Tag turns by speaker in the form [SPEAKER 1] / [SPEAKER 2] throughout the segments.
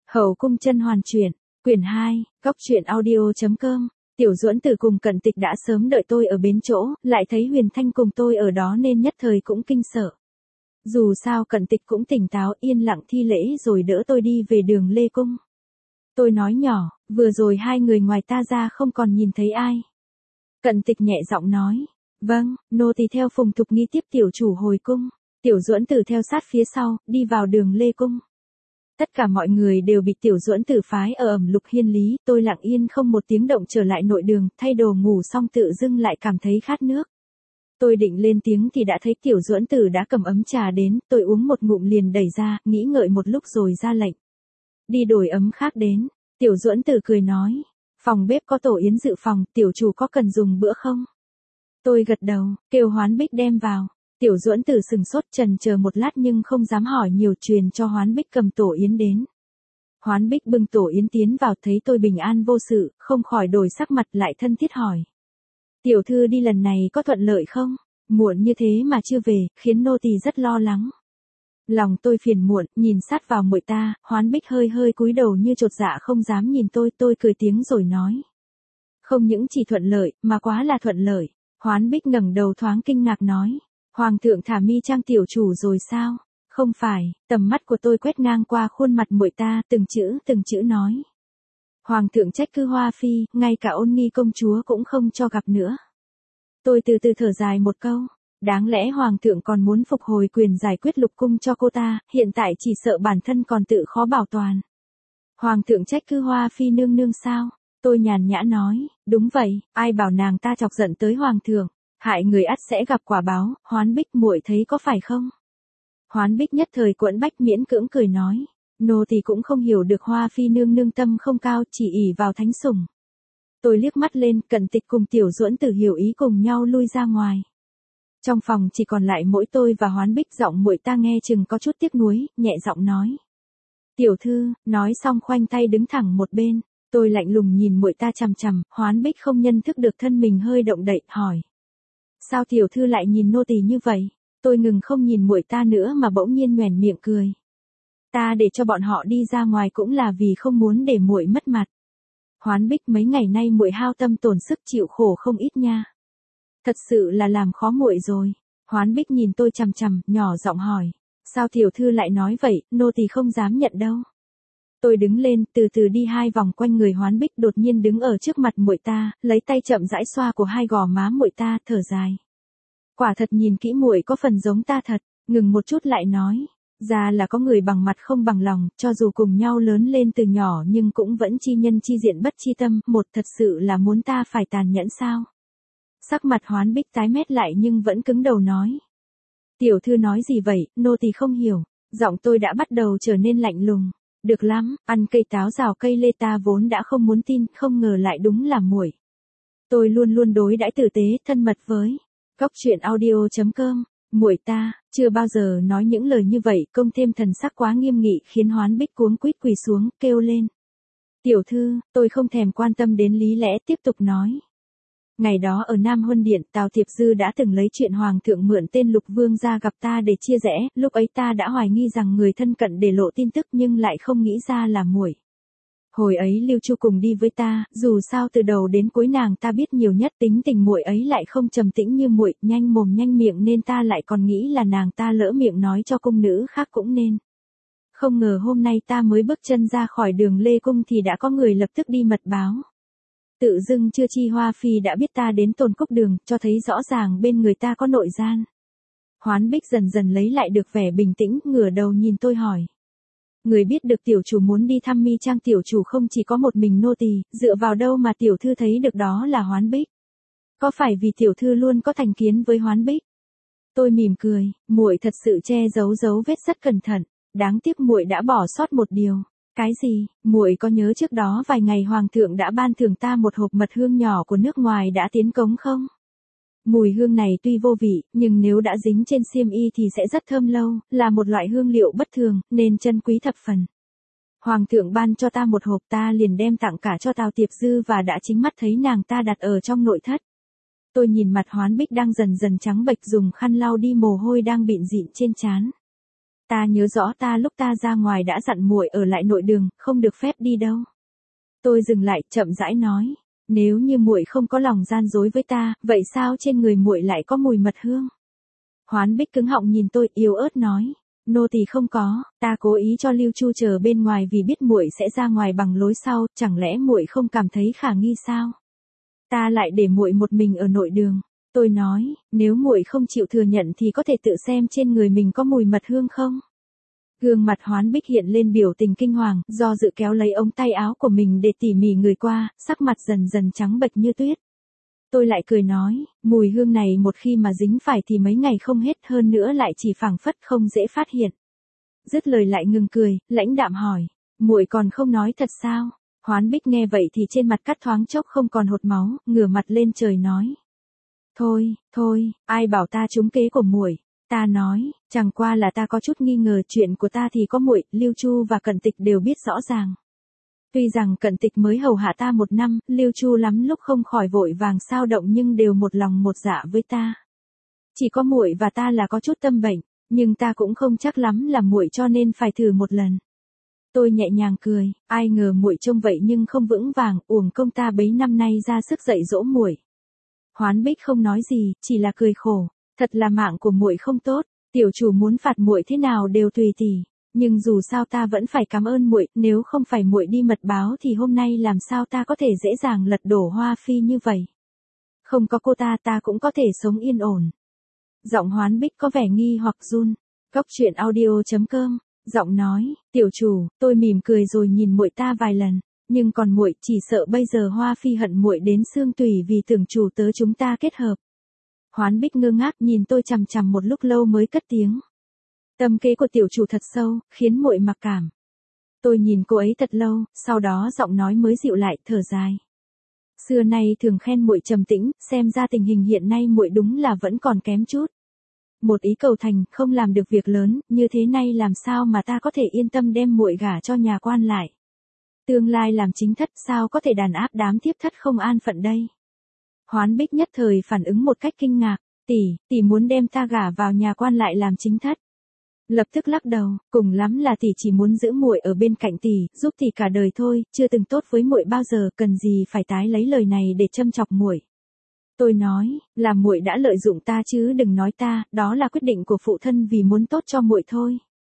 [SPEAKER 1] Hậu cung chân hoàn truyện, quyển 2, góc truyện audio.com. Tiểu Duẫn Tử cùng Cận Tịch đã sớm đợi tôi ở bến chỗ, lại thấy Huyền Thanh cùng tôi ở đó nên nhất thời cũng kinh sợ. Dù sao Cận Tịch cũng tỉnh táo yên lặng thi lễ rồi đỡ tôi đi về đường Lê Cung. Tôi nói nhỏ, vừa rồi hai người ngoài ta ra không còn nhìn thấy ai. Cận Tịch nhẹ giọng nói, vâng, nô tỳ theo Phùng Thục Nghi tiếp tiểu chủ hồi cung. Tiểu Duẫn Tử theo sát phía sau, đi vào đường Lê Cung. Tất cả mọi người đều bị Tiểu Duẫn Tử phái ở ẩm lục hiên lý, tôi lặng yên không một tiếng động trở lại nội đường, thay đồ ngủ xong tự dưng lại cảm thấy khát nước. Tôi định lên tiếng thì đã thấy Tiểu Duẫn Tử đã cầm ấm trà đến, tôi uống một ngụm liền đẩy ra, nghĩ ngợi một lúc rồi ra lệnh. Đi đổi ấm khác đến. Tiểu Duẫn Tử cười nói, phòng bếp có tổ yến dự phòng, tiểu chủ có cần dùng bữa không? Tôi gật đầu, kêu Hoán Bích đem vào. Tiểu Duẫn Tử sừng sốt chần chờ một lát nhưng không dám hỏi nhiều, truyền cho Hoán Bích cầm tổ yến đến. Hoán Bích bưng tổ yến tiến vào thấy tôi bình an vô sự, không khỏi đổi sắc mặt lại thân thiết hỏi. Tiểu thư đi lần này có thuận lợi không? Muộn như thế mà chưa về, khiến nô tỳ rất lo lắng. Lòng tôi phiền muộn, nhìn sát vào muội ta, Hoán Bích hơi hơi cúi đầu như chột dạ không dám nhìn tôi cười tiếng rồi nói. Không những chỉ thuận lợi, mà quá là thuận lợi. Hoán Bích ngẩng đầu thoáng kinh ngạc nói. Hoàng thượng thả mi trang tiểu chủ rồi sao? Không phải, tầm mắt của tôi quét ngang qua khuôn mặt muội ta, từng chữ nói. Hoàng thượng trách cứ Hoa Phi, ngay cả Ôn Nghi công chúa cũng không cho gặp nữa. Tôi từ từ thở dài một câu, đáng lẽ Hoàng thượng còn muốn phục hồi quyền giải quyết lục cung cho cô ta, hiện tại chỉ sợ bản thân còn tự khó bảo toàn. Hoàng thượng trách cứ Hoa Phi nương nương sao? Tôi nhàn nhã nói, đúng vậy, ai bảo nàng ta chọc giận tới Hoàng thượng. Hại người ắt sẽ gặp quả báo, Hoán Bích muội thấy có phải không? Hoán Bích nhất thời quẫn bách miễn cưỡng cười nói, nô thì cũng không hiểu được Hoa Phi nương nương tâm không cao, chỉ ỷ vào thánh sủng. Tôi liếc mắt lên, Cận Tịch cùng Tiểu Duẫn Tử hiểu ý cùng nhau lui ra ngoài. Trong phòng chỉ còn lại mỗi tôi và Hoán Bích, giọng muội ta nghe chừng có chút tiếc nuối, nhẹ giọng nói. Tiểu thư, nói xong khoanh tay đứng thẳng một bên, tôi lạnh lùng nhìn muội ta chằm chằm, Hoán Bích không nhận thức được thân mình hơi động đậy, hỏi. Sao tiểu thư lại nhìn nô tỳ như vậy? Tôi ngừng không nhìn muội ta nữa mà bỗng nhiên nhoẻn miệng cười. Ta để cho bọn họ đi ra ngoài cũng là vì không muốn để muội mất mặt. Hoán Bích, mấy ngày nay muội hao tâm tổn sức chịu khổ không ít nha. Thật sự là làm khó muội rồi. Hoán Bích nhìn tôi chằm chằm, nhỏ giọng hỏi. Sao tiểu thư lại nói vậy, nô tỳ không dám nhận đâu. Tôi đứng lên, từ từ đi hai vòng quanh người Hoán Bích, đột nhiên đứng ở trước mặt muội ta, lấy tay chậm rãi xoa của hai gò má muội ta, thở dài. Quả thật nhìn kỹ muội có phần giống ta thật, ngừng một chút lại nói, ra là có người bằng mặt không bằng lòng, cho dù cùng nhau lớn lên từ nhỏ nhưng cũng vẫn chi nhân chi diện bất chi tâm, một thật sự là muốn ta phải tàn nhẫn sao? Sắc mặt Hoán Bích tái mét lại nhưng vẫn cứng đầu nói. Tiểu thư nói gì vậy, nô tỳ không hiểu, giọng tôi đã bắt đầu trở nên lạnh lùng. Được lắm, ăn cây táo rào cây lê ta vốn đã không muốn tin, không ngờ lại đúng là muội. Tôi luôn luôn đối đãi tử tế, thân mật với góc truyện audio.com, muội ta, chưa bao giờ nói những lời như vậy, công thêm thần sắc quá nghiêm nghị khiến Hoán Bích cuống quýt quỳ xuống, kêu lên. Tiểu thư, tôi không thèm quan tâm đến lý lẽ, tiếp tục nói. Ngày đó ở Nam Huân Điện, Tào Tiệp Dư đã từng lấy chuyện Hoàng thượng mượn tên Lục Vương ra gặp ta để chia rẽ, lúc ấy ta đã hoài nghi rằng người thân cận để lộ tin tức nhưng lại không nghĩ ra là muội. Hồi ấy Lưu Chu cùng đi với ta, dù sao từ đầu đến cuối nàng ta biết nhiều nhất, tính tình muội ấy lại không trầm tĩnh như muội, nhanh mồm nhanh miệng nên ta lại còn nghĩ là nàng ta lỡ miệng nói cho cung nữ khác cũng nên. Không ngờ hôm nay ta mới bước chân ra khỏi đường Lê Cung thì đã có người lập tức đi mật báo. Tự dưng chưa chi Hoa Phi đã biết ta đến Tôn Cốc Đường, cho thấy rõ ràng bên người ta có nội gian. Hoán Bích dần dần lấy lại được vẻ bình tĩnh, ngửa đầu nhìn tôi hỏi. Người biết được tiểu chủ muốn đi thăm mi trang tiểu chủ không chỉ có một mình nô tỳ, dựa vào đâu mà tiểu thư thấy được đó là Hoán Bích? Có phải vì tiểu thư luôn có thành kiến với Hoán Bích? Tôi mỉm cười, muội thật sự che giấu dấu vết rất cẩn thận, đáng tiếc muội đã bỏ sót một điều. Cái gì? Muội có nhớ trước đó vài ngày Hoàng thượng đã ban thưởng ta một hộp mật hương nhỏ của nước ngoài đã tiến cống không? Mùi hương này tuy vô vị, nhưng nếu đã dính trên xiêm y thì sẽ rất thơm lâu, là một loại hương liệu bất thường, nên chân quý thập phần. Hoàng thượng ban cho ta một hộp, ta liền đem tặng cả cho Tào Tiệp Dư và đã chính mắt thấy nàng ta đặt ở trong nội thất. Tôi nhìn mặt Hoán Bích đang dần dần trắng bệch, dùng khăn lau đi mồ hôi đang bịn dịn trên trán. Ta nhớ rõ ta lúc ta ra ngoài đã dặn muội ở lại nội đường, không được phép đi đâu. Tôi dừng lại, chậm rãi nói, nếu như muội không có lòng gian dối với ta, vậy sao trên người muội lại có mùi mật hương? Hoán Bích cứng họng nhìn tôi, yếu ớt nói, nô tỳ không có, ta cố ý cho Lưu Chu chờ bên ngoài vì biết muội sẽ ra ngoài bằng lối sau, chẳng lẽ muội không cảm thấy khả nghi sao? Ta lại để muội một mình ở nội đường. Tôi nói, nếu muội không chịu thừa nhận thì có thể tự xem trên người mình có mùi mật hương không? Gương mặt Hoán Bích hiện lên biểu tình kinh hoàng, do dự kéo lấy ống tay áo của mình để tỉ mỉ người qua, sắc mặt dần dần trắng bệch như tuyết. Tôi lại cười nói, mùi hương này một khi mà dính phải thì mấy ngày không hết, hơn nữa lại chỉ phảng phất không dễ phát hiện. Dứt lời lại ngừng cười, lãnh đạm hỏi, muội còn không nói thật sao? Hoán Bích nghe vậy thì trên mặt cắt thoáng chốc không còn hột máu, ngửa mặt lên trời nói. Thôi, ai bảo ta trúng kế của muội? Ta nói, chẳng qua là ta có chút nghi ngờ, chuyện của ta thì có muội, Lưu Chu và Cận Tịch đều biết rõ ràng. Tuy rằng Cận Tịch mới hầu hạ ta 1 năm, Lưu Chu lắm lúc không khỏi vội vàng sao động nhưng đều một lòng một dạ với ta. Chỉ có muội và ta là có chút tâm bệnh, nhưng ta cũng không chắc lắm là muội cho nên phải thử một lần. Tôi nhẹ nhàng cười, ai ngờ muội trông vậy nhưng không vững vàng, uổng công ta bấy năm nay ra sức dạy dỗ muội. Hoán Bích không nói gì, chỉ là cười khổ, thật là mạng của muội không tốt, tiểu chủ muốn phạt muội thế nào đều tùy tỷ, nhưng dù sao ta vẫn phải cảm ơn muội, nếu không phải muội đi mật báo thì hôm nay làm sao ta có thể dễ dàng lật đổ Hoa Phi như vậy. Không có cô ta cũng có thể sống yên ổn. Giọng Hoán Bích có vẻ nghi hoặc run. Góc truyện audio.com, giọng nói, tiểu chủ, tôi mỉm cười rồi nhìn muội ta vài lần, nhưng còn muội chỉ sợ bây giờ Hoa Phi hận muội đến xương tủy vì tưởng chủ tớ chúng ta kết hợp. Hoán Bích ngơ ngác nhìn tôi chằm chằm một lúc lâu mới cất tiếng. Tâm kế của tiểu chủ thật sâu, khiến muội mặc cảm. Tôi nhìn cô ấy thật lâu, sau đó giọng nói mới dịu lại, thở dài. Xưa nay thường khen muội trầm tĩnh, xem ra tình hình hiện nay muội đúng là vẫn còn kém chút. Một ý cầu thành, không làm được việc lớn, như thế này làm sao mà ta có thể yên tâm đem muội gả cho nhà quan lại. Tương lai làm chính thất sao có thể đàn áp đám thiếp thất không an phận đây. Hoán Bích nhất thời phản ứng một cách kinh ngạc, tỷ muốn đem ta gả vào nhà quan lại làm chính thất. Lập tức lắc đầu, cùng lắm là tỷ chỉ muốn giữ muội ở bên cạnh tỷ, giúp tỷ cả đời thôi, chưa từng tốt với muội bao giờ, cần gì phải tái lấy lời này để châm chọc muội. Tôi nói, là muội đã lợi dụng ta chứ đừng nói ta, đó là quyết định của phụ thân vì muốn tốt cho muội thôi.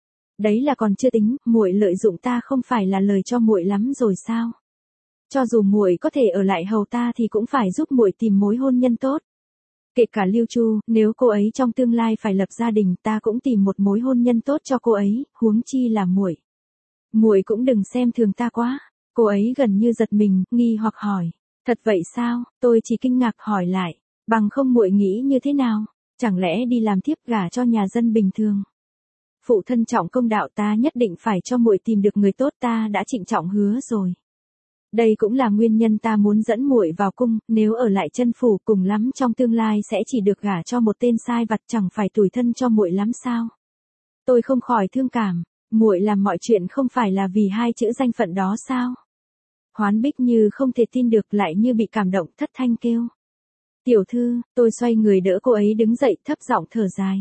[SPEAKER 1] Đấy là còn chưa tính, muội lợi dụng ta không phải là lời cho muội lắm rồi sao? Cho dù muội có thể ở lại hầu ta thì cũng phải giúp muội tìm mối hôn nhân tốt. Kể cả Lưu Chu, nếu cô ấy trong tương lai phải lập gia đình, ta cũng tìm một mối hôn nhân tốt cho cô ấy, huống chi là muội. Muội cũng đừng xem thường ta quá. Cô ấy gần như giật mình, nghi hoặc hỏi, thật vậy sao? Tôi chỉ kinh ngạc hỏi lại, bằng không muội nghĩ như thế nào? Chẳng lẽ đi làm thiếp gả cho nhà dân bình thường? Phụ thân trọng công đạo, ta nhất định phải cho muội tìm được người tốt, ta đã trịnh trọng hứa rồi. Đây cũng là nguyên nhân ta muốn dẫn muội vào cung, nếu ở lại chân phủ cùng lắm trong tương lai sẽ chỉ được gả cho một tên sai vặt, chẳng phải tủi thân cho muội lắm sao? Tôi không khỏi thương cảm, muội làm mọi chuyện không phải là vì 2 chữ danh phận đó sao? Hoán Bích như không thể tin được, lại như bị cảm động, thất thanh kêu. Tiểu thư, tôi xoay người đỡ cô ấy đứng dậy, thấp giọng thở dài.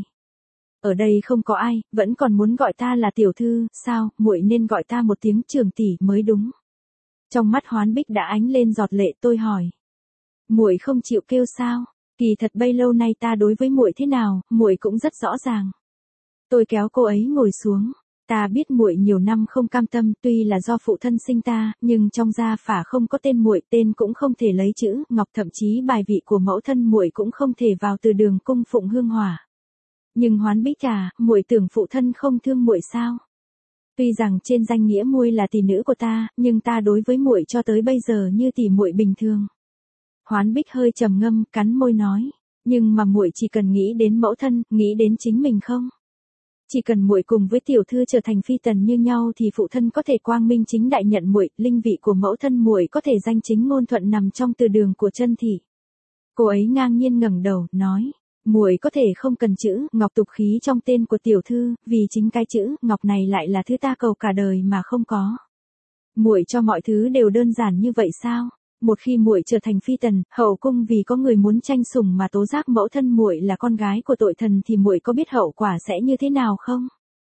[SPEAKER 1] Ở đây không có ai, vẫn còn muốn gọi ta là tiểu thư, sao, muội nên gọi ta một tiếng trường tỷ mới đúng. Trong mắt Hoán Bích đã ánh lên giọt lệ, tôi hỏi. Muội không chịu kêu sao? Kỳ thật bấy lâu nay ta đối với muội thế nào, muội cũng rất rõ ràng. Tôi kéo cô ấy ngồi xuống. Ta biết muội nhiều năm không cam tâm, tuy là do phụ thân sinh ta, nhưng trong gia phả không có tên muội, tên cũng không thể lấy chữ ngọc, thậm chí bài vị của mẫu thân muội cũng không thể vào từ đường cung phụng hương hỏa. Nhưng Hoán Bích à, muội tưởng phụ thân không thương muội sao? Tuy rằng trên danh nghĩa muội là tỷ nữ của ta, nhưng ta đối với muội cho tới bây giờ như tỷ muội bình thường. Hoán Bích hơi trầm ngâm, cắn môi nói, nhưng mà muội chỉ cần nghĩ đến mẫu thân, nghĩ đến chính mình không? Chỉ cần muội cùng với tiểu thư trở thành phi tần như nhau thì phụ thân có thể quang minh chính đại nhận muội, linh vị của mẫu thân muội có thể danh chính ngôn thuận nằm trong từ đường của chân thị. Cô ấy ngang nhiên ngẩng đầu, nói, muội có thể không cần chữ ngọc tục khí trong tên của tiểu thư, vì chính cái chữ ngọc này lại là thứ ta cầu cả đời mà không có. Muội cho mọi thứ đều đơn giản như vậy sao? Một khi muội trở thành phi tần, hậu cung vì có người muốn tranh sủng mà tố giác mẫu thân muội là con gái của tội thần thì muội có biết hậu quả sẽ như thế nào không?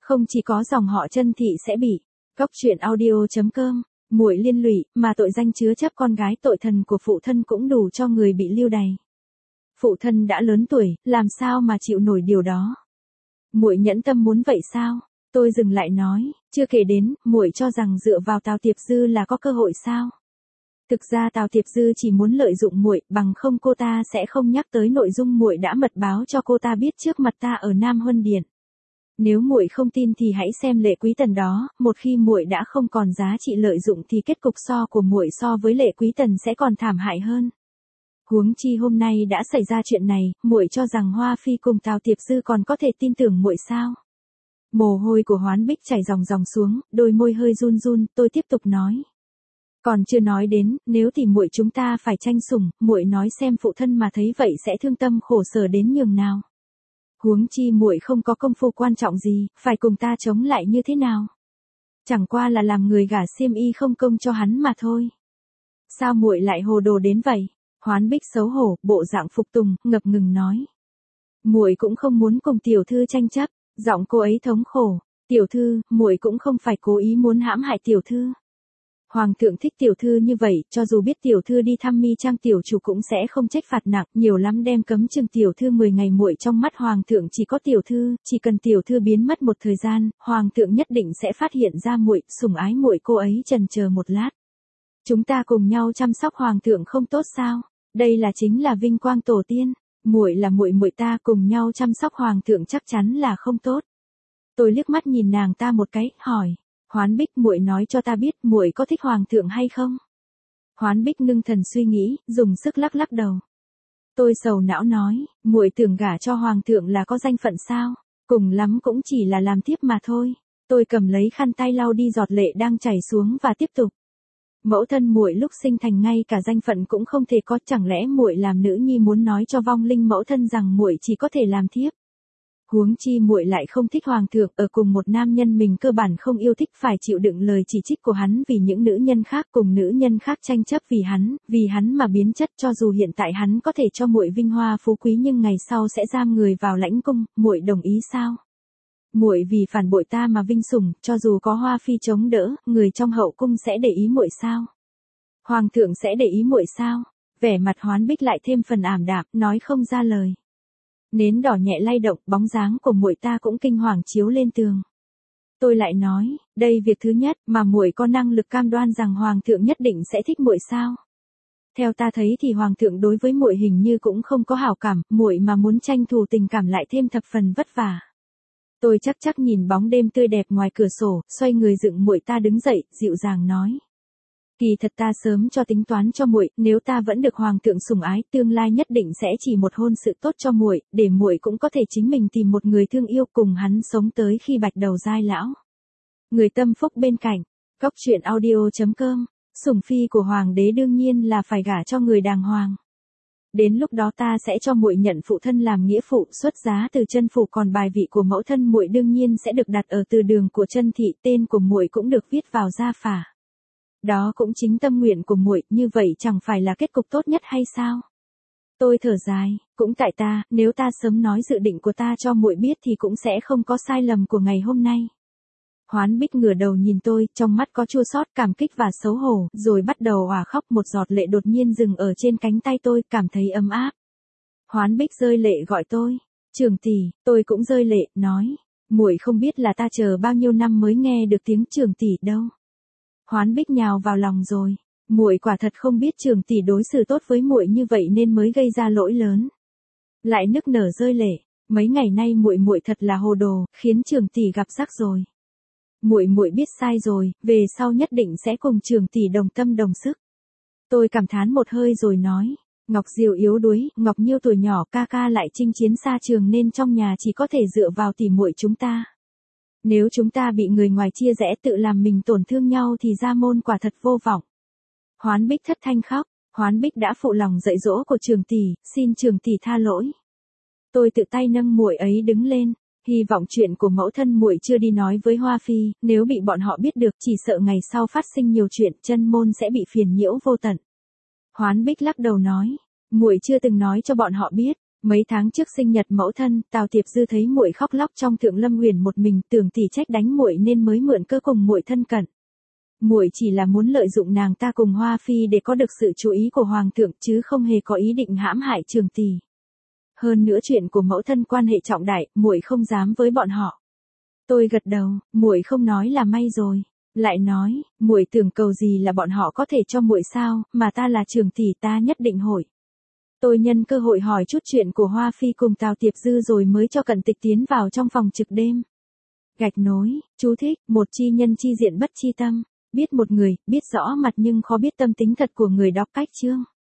[SPEAKER 1] Không chỉ có dòng họ Chân Thị sẽ bị. Cóc truyện audio.com, muội liên lụy, mà tội danh chứa chấp con gái tội thần của phụ thân cũng đủ cho người bị lưu đày. Phụ thân đã lớn tuổi, làm sao mà chịu nổi điều đó? Muội nhẫn tâm muốn vậy sao? Tôi dừng lại nói, chưa kể đến, muội cho rằng dựa vào Tào Tiệp Dư là có cơ hội sao? Thực ra Tào Tiệp Dư chỉ muốn lợi dụng muội, bằng không cô ta sẽ không nhắc tới nội dung muội đã mật báo cho cô ta biết trước mặt ta ở Nam Huân Điện. Nếu muội không tin thì hãy xem Lệ Quý Tần đó, một khi muội đã không còn giá trị lợi dụng thì kết cục của muội so với Lệ Quý Tần sẽ còn thảm hại hơn. Huống chi hôm nay đã xảy ra chuyện này, muội cho rằng Hoa Phi cùng Tào Tiệp Dư còn có thể tin tưởng muội sao? Mồ hôi của Hoán Bích chảy ròng ròng xuống, đôi môi hơi run run, tôi tiếp tục nói. Còn chưa nói đến, nếu thì muội chúng ta phải tranh sủng, muội nói xem phụ thân mà thấy vậy sẽ thương tâm khổ sở đến nhường nào. Huống chi muội không có công phu quan trọng gì, phải cùng ta chống lại như thế nào? Chẳng qua là làm người gả xiêm y không công cho hắn mà thôi. Sao muội lại hồ đồ đến vậy? Hoán Bích xấu hổ, bộ dạng phục tùng, ngập ngừng nói. Muội cũng không muốn cùng tiểu thư tranh chấp, giọng cô ấy thống khổ. Tiểu thư, muội cũng không phải cố ý muốn hãm hại tiểu thư. Hoàng thượng thích tiểu thư như vậy, cho dù biết tiểu thư đi thăm Mi Trang tiểu chủ cũng sẽ không trách phạt nặng, nhiều lắm đem cấm chừng tiểu thư 10 ngày. Muội trong mắt hoàng thượng chỉ có tiểu thư, chỉ cần tiểu thư biến mất một thời gian, hoàng thượng nhất định sẽ phát hiện ra muội, sủng ái muội. Cô ấy chần chờ một lát. Chúng ta cùng nhau chăm sóc hoàng thượng không tốt sao? Đây là chính là vinh quang tổ tiên, muội là muội muội ta, cùng nhau chăm sóc hoàng thượng chắc chắn là không tốt. Tôi liếc mắt nhìn nàng ta một cái, hỏi. Hoán Bích, muội nói cho ta biết muội có thích hoàng thượng hay không? Hoán Bích ngưng thần suy nghĩ, dùng sức lắc lắc đầu. Tôi sầu não nói, muội tưởng gả cho hoàng thượng là có danh phận sao? Cùng lắm cũng chỉ là làm tiếp mà thôi. Tôi cầm lấy khăn tay lau đi giọt lệ đang chảy xuống và tiếp tục. Mẫu thân muội lúc sinh thành ngay cả danh phận cũng không thể có, chẳng lẽ muội làm nữ nhi muốn nói cho vong linh mẫu thân rằng muội chỉ có thể làm thiếp? Huống chi muội lại không thích hoàng thượng, ở cùng một nam nhân mình cơ bản không yêu thích, phải chịu đựng lời chỉ trích của hắn vì những nữ nhân khác, cùng nữ nhân khác tranh chấp vì hắn mà biến chất. Cho dù hiện tại hắn có thể cho muội vinh hoa phú quý nhưng ngày sau sẽ giam người vào lãnh cung, muội đồng ý sao? Muội vì phản bội ta mà vinh sủng, cho dù có Hoa Phi chống đỡ, người trong hậu cung sẽ để ý muội sao? Hoàng thượng sẽ để ý muội sao? Vẻ mặt Hoán Bích lại thêm phần ảm đạm, nói không ra lời. Nến đỏ nhẹ lay động, bóng dáng của muội ta cũng kinh hoàng chiếu lên tường. Tôi lại nói, đây việc thứ nhất, mà muội có năng lực cam đoan rằng hoàng thượng nhất định sẽ thích muội sao? Theo ta thấy thì hoàng thượng đối với muội hình như cũng không có hảo cảm, muội mà muốn tranh thủ tình cảm lại thêm thập phần vất vả. Tôi chắc nhìn bóng đêm tươi đẹp ngoài cửa sổ, xoay người dựng muội ta đứng dậy, dịu dàng nói. Kỳ thật ta sớm cho tính toán cho muội, nếu ta vẫn được hoàng thượng sủng ái, tương lai nhất định sẽ chỉ một hôn sự tốt cho muội, để muội cũng có thể chính mình tìm một người thương yêu cùng hắn sống tới khi bạch đầu giai lão. Người tâm phúc bên cạnh. Cóc truyện audio.com, sủng phi của hoàng đế đương nhiên là phải gả cho người đàng hoàng. Đến lúc đó ta sẽ cho muội nhận phụ thân làm nghĩa phụ, xuất giá từ Chân phủ, còn bài vị của mẫu thân muội đương nhiên sẽ được đặt ở từ đường của Chân thị, tên của muội cũng được viết vào gia phả. Đó cũng chính tâm nguyện của muội, như vậy chẳng phải là kết cục tốt nhất hay sao? Tôi thở dài, cũng tại ta, nếu ta sớm nói dự định của ta cho muội biết thì cũng sẽ không có sai lầm của ngày hôm nay. Hoán Bích ngửa đầu nhìn tôi, trong mắt có chua xót, cảm kích và xấu hổ, rồi bắt đầu òa khóc. Một giọt lệ đột nhiên dừng ở trên cánh tay tôi, cảm thấy ấm áp. Hoán Bích rơi lệ gọi tôi, Trường tỷ. Tôi cũng rơi lệ, nói, muội không biết là ta chờ bao nhiêu năm mới nghe được tiếng Trường tỷ đâu. Hoán Bích nhào vào lòng rồi, muội quả thật không biết Trường tỷ đối xử tốt với muội như vậy nên mới gây ra lỗi lớn. Lại nức nở rơi lệ, mấy ngày nay muội thật là hồ đồ, khiến Trường tỷ gặp rắc rồi. Muội biết sai rồi, về sau nhất định sẽ cùng Trường tỷ đồng tâm đồng sức. Tôi cảm thán một hơi rồi nói, Ngọc Diệu yếu đuối, Ngọc Nhiêu tuổi nhỏ, ca ca lại chinh chiến xa trường nên trong nhà chỉ có thể dựa vào tỷ muội chúng ta. Nếu chúng ta bị người ngoài chia rẽ tự làm mình tổn thương nhau thì gia môn quả thật vô vọng. Hoán Bích thất thanh khóc, Hoán Bích đã phụ lòng dạy dỗ của Trường tỷ, xin Trường tỷ tha lỗi. Tôi tự tay nâng muội ấy đứng lên, hy vọng chuyện của mẫu thân muội chưa đi nói với Hoa Phi, nếu bị bọn họ biết được chỉ sợ ngày sau phát sinh nhiều chuyện, Chân môn sẽ bị phiền nhiễu vô tận. Hoán Bích lắc đầu nói, muội chưa từng nói cho bọn họ biết, Mấy tháng trước sinh nhật mẫu thân, Tào Tiệp Dư thấy muội khóc lóc trong Thượng Lâm Uyển một mình, tưởng tỷ trách đánh muội nên mới mượn cơ cùng muội thân cận. Muội chỉ là muốn lợi dụng nàng ta cùng Hoa Phi để có được sự chú ý của hoàng thượng, chứ không hề có ý định hãm hại Trường tỷ. Hơn nữa chuyện của mẫu thân quan hệ trọng đại, muội không dám với bọn họ. Tôi gật đầu, muội không nói là may rồi. Lại nói, muội tưởng cầu gì là bọn họ có thể cho muội sao, mà ta là Trường tỷ, ta nhất định hội. Tôi nhân cơ hội hỏi chút chuyện của Hoa Phi cùng Tào Tiệp Dư rồi mới cho Cận Tịch tiến vào trong phòng trực đêm. Gạch nối, chú thích, một chi nhân chi diện bất chi tâm, biết một người, biết rõ mặt nhưng khó biết tâm tính thật của người đọc cách chương.